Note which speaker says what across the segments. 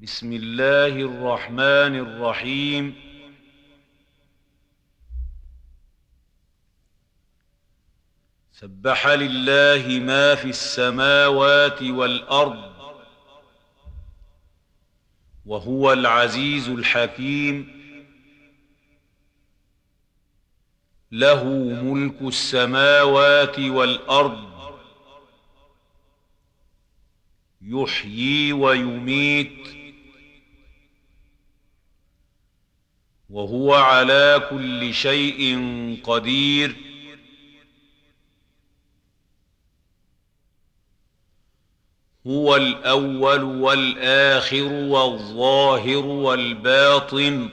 Speaker 1: بسم الله الرحمن الرحيم. سبح لله ما في السماوات والأرض وهو العزيز الحكيم. له ملك السماوات والأرض يحيي ويميت وهو على كل شيء قدير. هو الأول والآخر والظاهر والباطن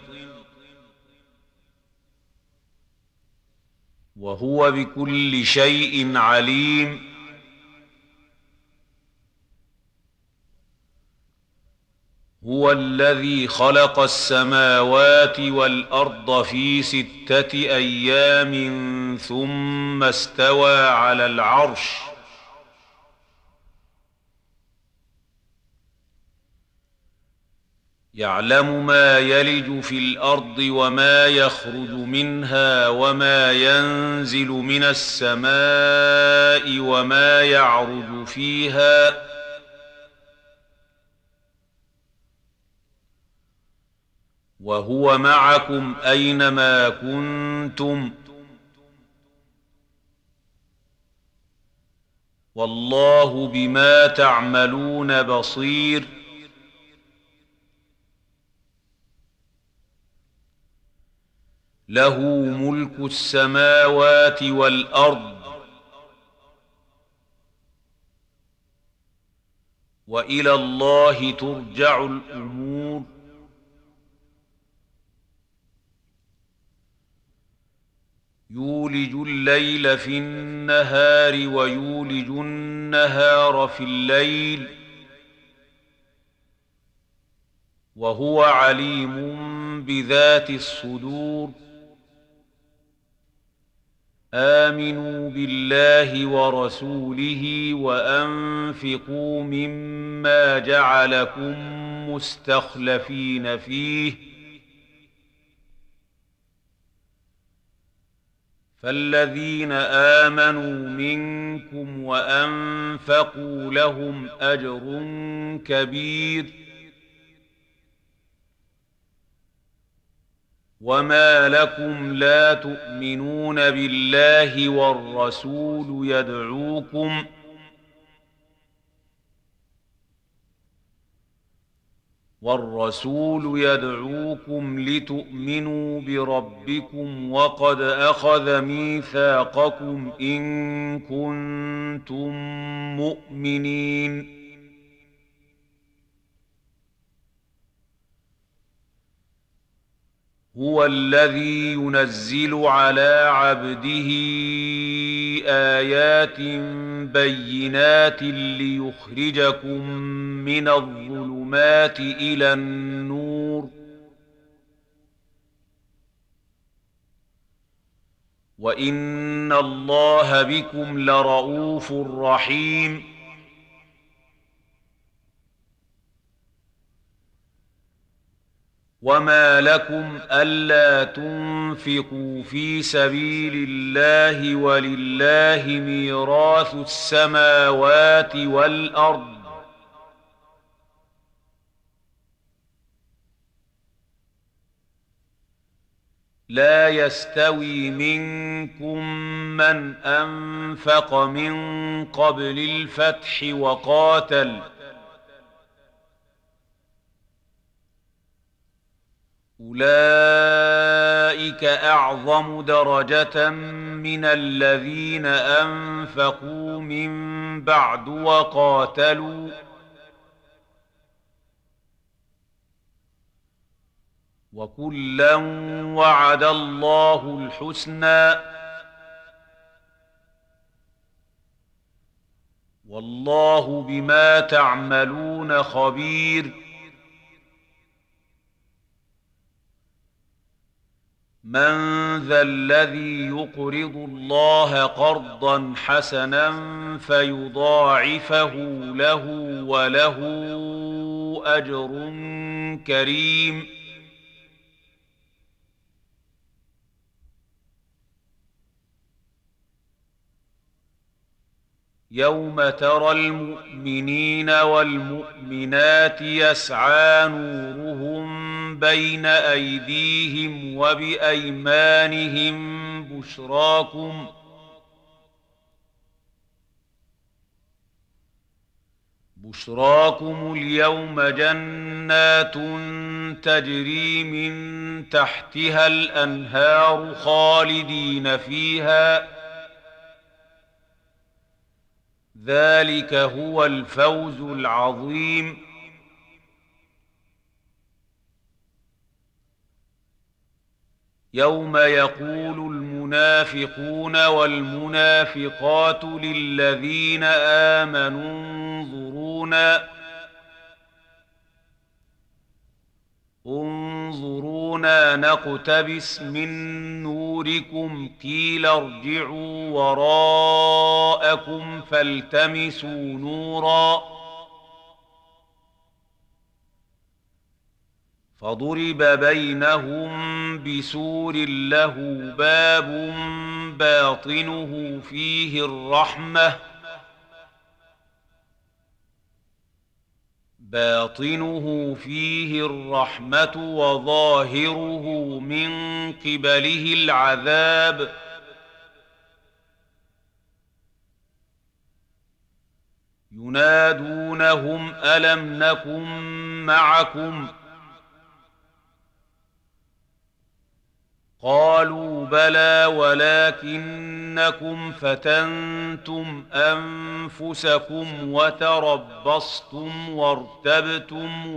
Speaker 1: وهو بكل شيء عليم. هو الذي خلق السماوات والأرض في 6 أيام ثم استوى على العرش. يعلم ما يلج في الأرض وما يخرج منها وما ينزل من السماء وما يعرج فيها وهو معكم أينما كنتم والله بما تعملون بصير. له ملك السماوات والأرض وإلى الله ترجع الأمور. يولج الليل في النهار ويولج النهار في الليل وهو عليم بذات الصدور. آمنوا بالله ورسوله وأنفقوا مما جعلكم مستخلفين فيه فالذين آمنوا منكم وأنفقوا لهم أجر كبير. وما لكم لا تؤمنون بالله والرسول يدعوكم لتؤمنوا بربكم وقد أخذ ميثاقكم إن كنتم مؤمنين. هو الذي ينزل على عبده آيات بينات ليخرجكم من الظلمات إلى النور وإن الله بكم لرءوف رحيم. وما لكم ألا تنفقوا في سبيل الله ولله ميراث السماوات والأرض لا يستوي منكم من أنفق من قبل الفتح وقاتل أولئك أعظم درجة من الذين أنفقوا من بعد وقاتلوا وكلا وعد الله الحسنى والله بما تعملون خبير. من ذا الذي يقرض الله قرضا حسنا فيضاعفه له وله أجر كريم. يوم ترى المؤمنين والمؤمنات يسعى نورهم بين أيديهم وبأيمانهم بشراكم اليوم جنات تجري من تحتها الأنهار خالدين فيها، ذلك هو الفوز العظيم. يوم يقول المنافقون والمنافقات للذين آمنوا انظرونا نقتبس من نوركم قيل ارجعوا وراءكم فالتمسوا نورا فضرب بينهم بسور له باب باطنه فيه الرحمة وظاهره من قبله العذاب. ينادونهم ألم نكن معكم قالوا بلى ولكنكم فتنتم أنفسكم وتربصتم وارتبتم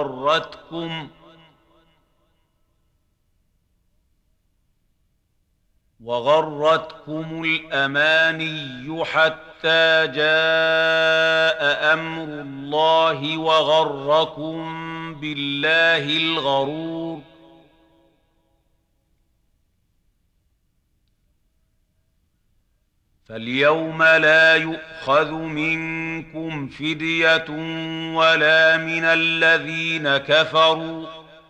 Speaker 1: وغرتكم الأماني حتى جاء أمر الله وغركم بالله الغرور. فاليوم لا يؤخذ منكم فدية ولا من الذين كفروا،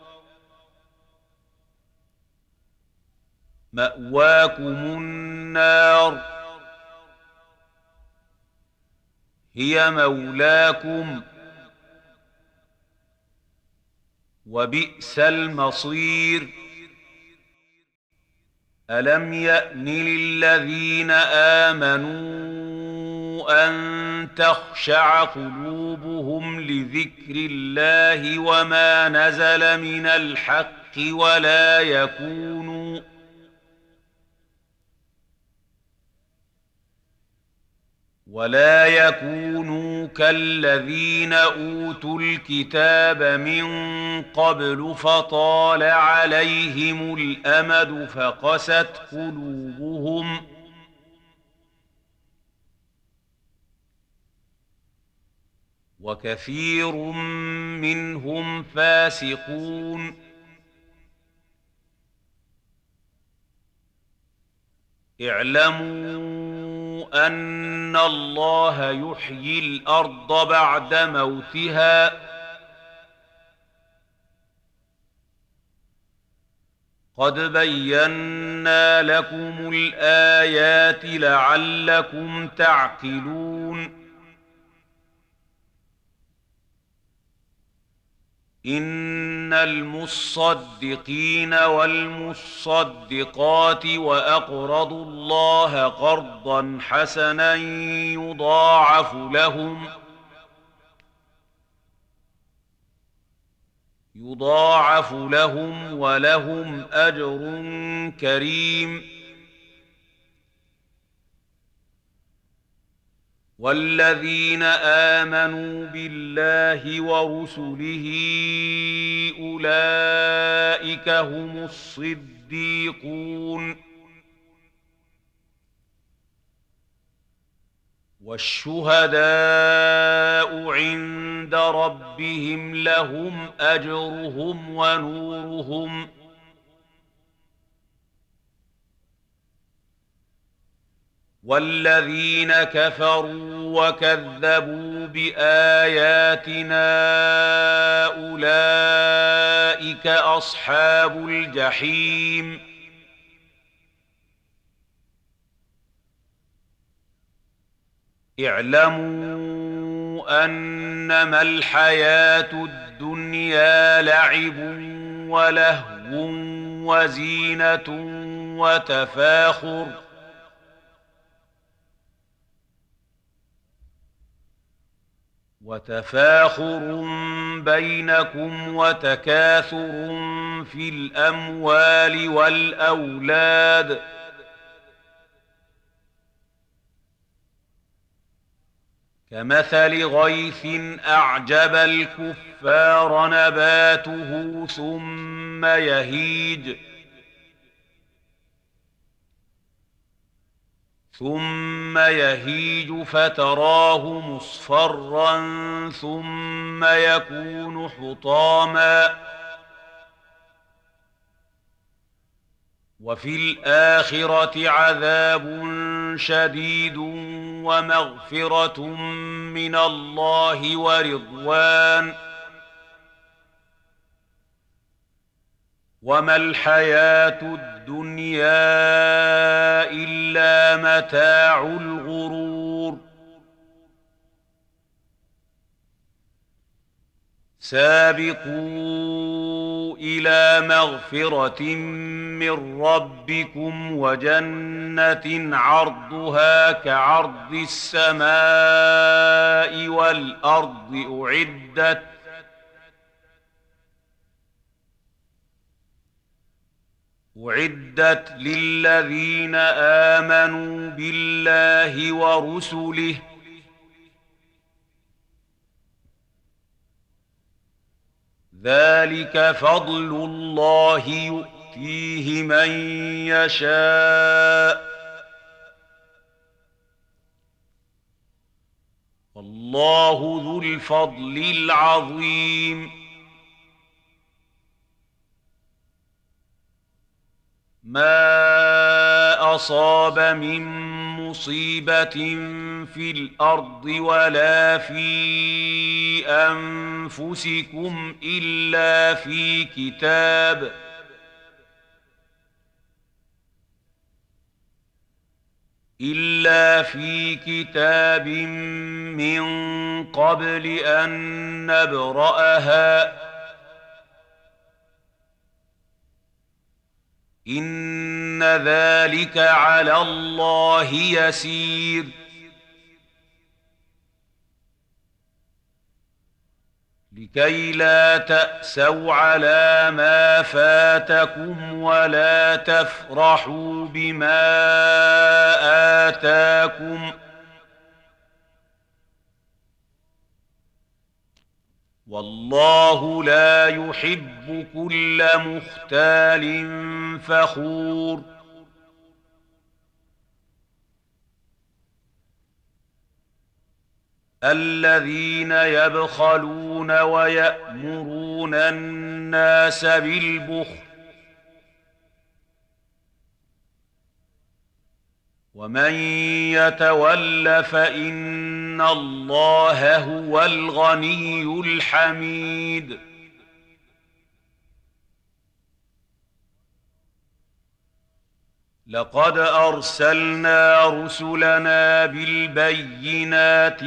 Speaker 1: مأواكم النار هي مولاكم وبئس المصير. ألم يأن للذين آمنوا أن تخشع قلوبهم لذكر الله وما نزل من الحق ولا يكونوا كالذين أوتوا الكتاب من قبل فطال عليهم الأمد فقست قلوبهم وكثير منهم فاسقون. اعلموا أن الله يحيي الأرض بعد موتها قد بينا لكم الآيات لعلكم تعقلون. إن المصدقين والمصدقات وأقرضوا الله قرضا حسنا يضاعف لهم ولهم أجر كريم. والذين آمنوا بالله ورسله أولئك هم الصديقون والشهداء عند ربهم لهم أجرهم ونورهم والذين كفروا وكذبوا بآياتنا أولئك أصحاب الجحيم. اعلموا أنما الحياة الدنيا لعب ولهو وزينة وتفاخر بينكم وتكاثر في الأموال والأولاد، كمثل غيث أعجب الكفار نباته ثم يهيج فتراه مصفرا ثم يكون حطاما، وفي الآخرة عذاب شديد ومغفرة من الله ورضوان، وما الحياة الدنيا إلا متاع الغرور. سابقوا إلى مغفرة من ربكم وجنة عرضها كعرض السماء والأرض أعدت للذين آمنوا بالله ورسله، ذلك فضل الله يؤتيه من يشاء، والله ذو الفضل العظيم. ما أصاب من مصيبة في الأرض ولا في أنفسكم إلا في كتاب من قبل أن نبرأها، إن ذلك على الله يسير. لكي لا تأسوا على ما فاتكم ولا تفرحوا بما آتاكم، والله لا يحب كل مختال فخور. الذين يبخلون ويأمرون الناس بالبخل، ومن يتول فإن الله هو الغني الحميد. لقد أرسلنا رسلنا بالبينات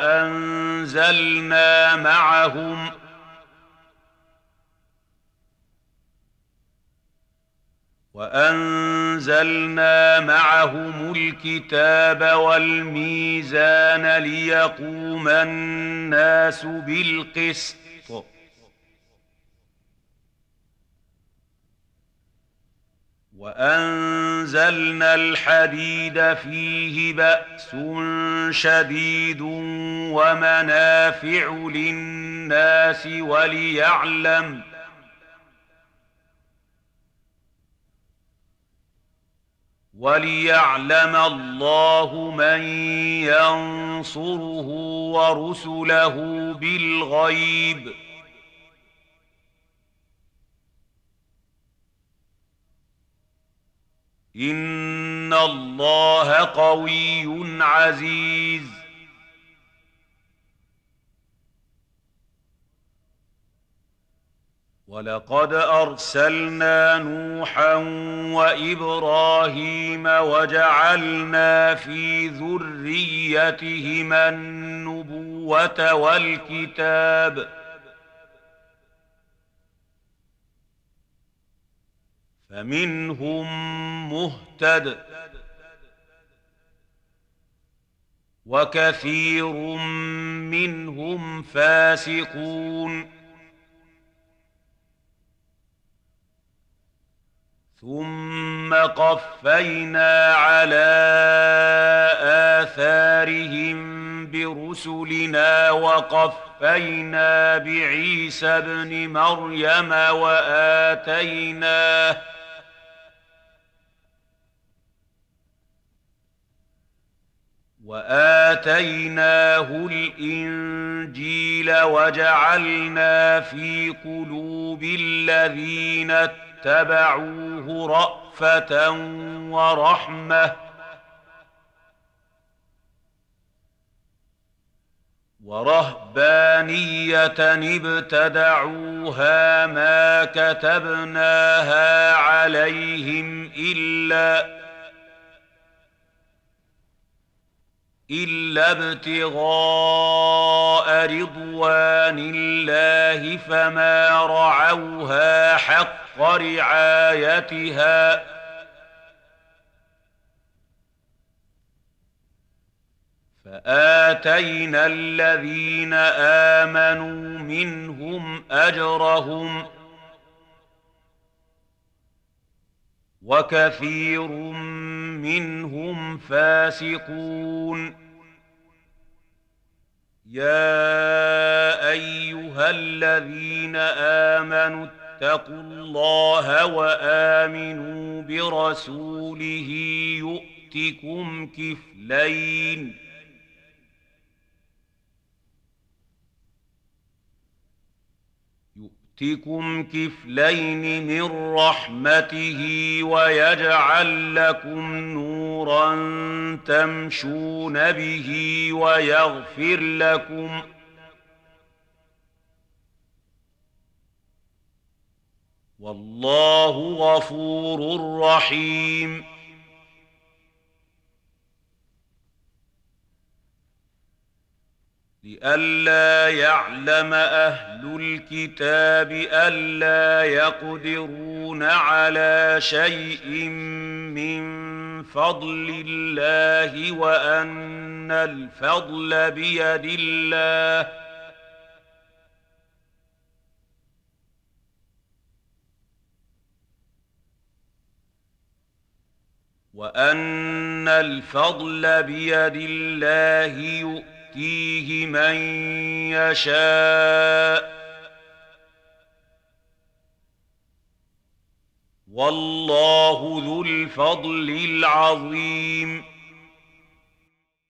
Speaker 1: وأنزلنا معهم الكتاب والميزان ليقوم الناس بالقسط، وأنزلنا الحديد فيه بأس شديد ومنافع للناس وليعلم الله من ينصره ورسله بالغيب، إن إن الله قوي عزيز. ولقد أرسلنا نوحا وإبراهيم وجعلنا في ذريتهما النبوة والكتاب، فمنهم مهتد وكثير منهم فاسقون. ثم قفينا على آثارهم برسلنا وقفينا بعيسى ابن مريم وآتيناه الإنجيل وجعلنا في قلوب الذين اتبعوه رأفة ورحمة ورهبانية ابتدعوها ما كتبناها عليهم إلا ابتغاء رضوان الله، فما رعوها حق رعايتها، فآتينا الذين آمنوا منهم أجرهم وكثير منهم فاسقون. يا أيها الذين آمنوا اتقوا الله وآمنوا برسوله يؤتكم كفلين من رحمته ويجعل لكم نورا تمشون به ويغفر لكم، والله غفور رحيم. لئلا يعلم أهل الكتاب ألا يقدرون على شيء من فضل الله وأن الفضل بيد الله، يؤتيه من يشاء، والله ذو الفضل العظيم.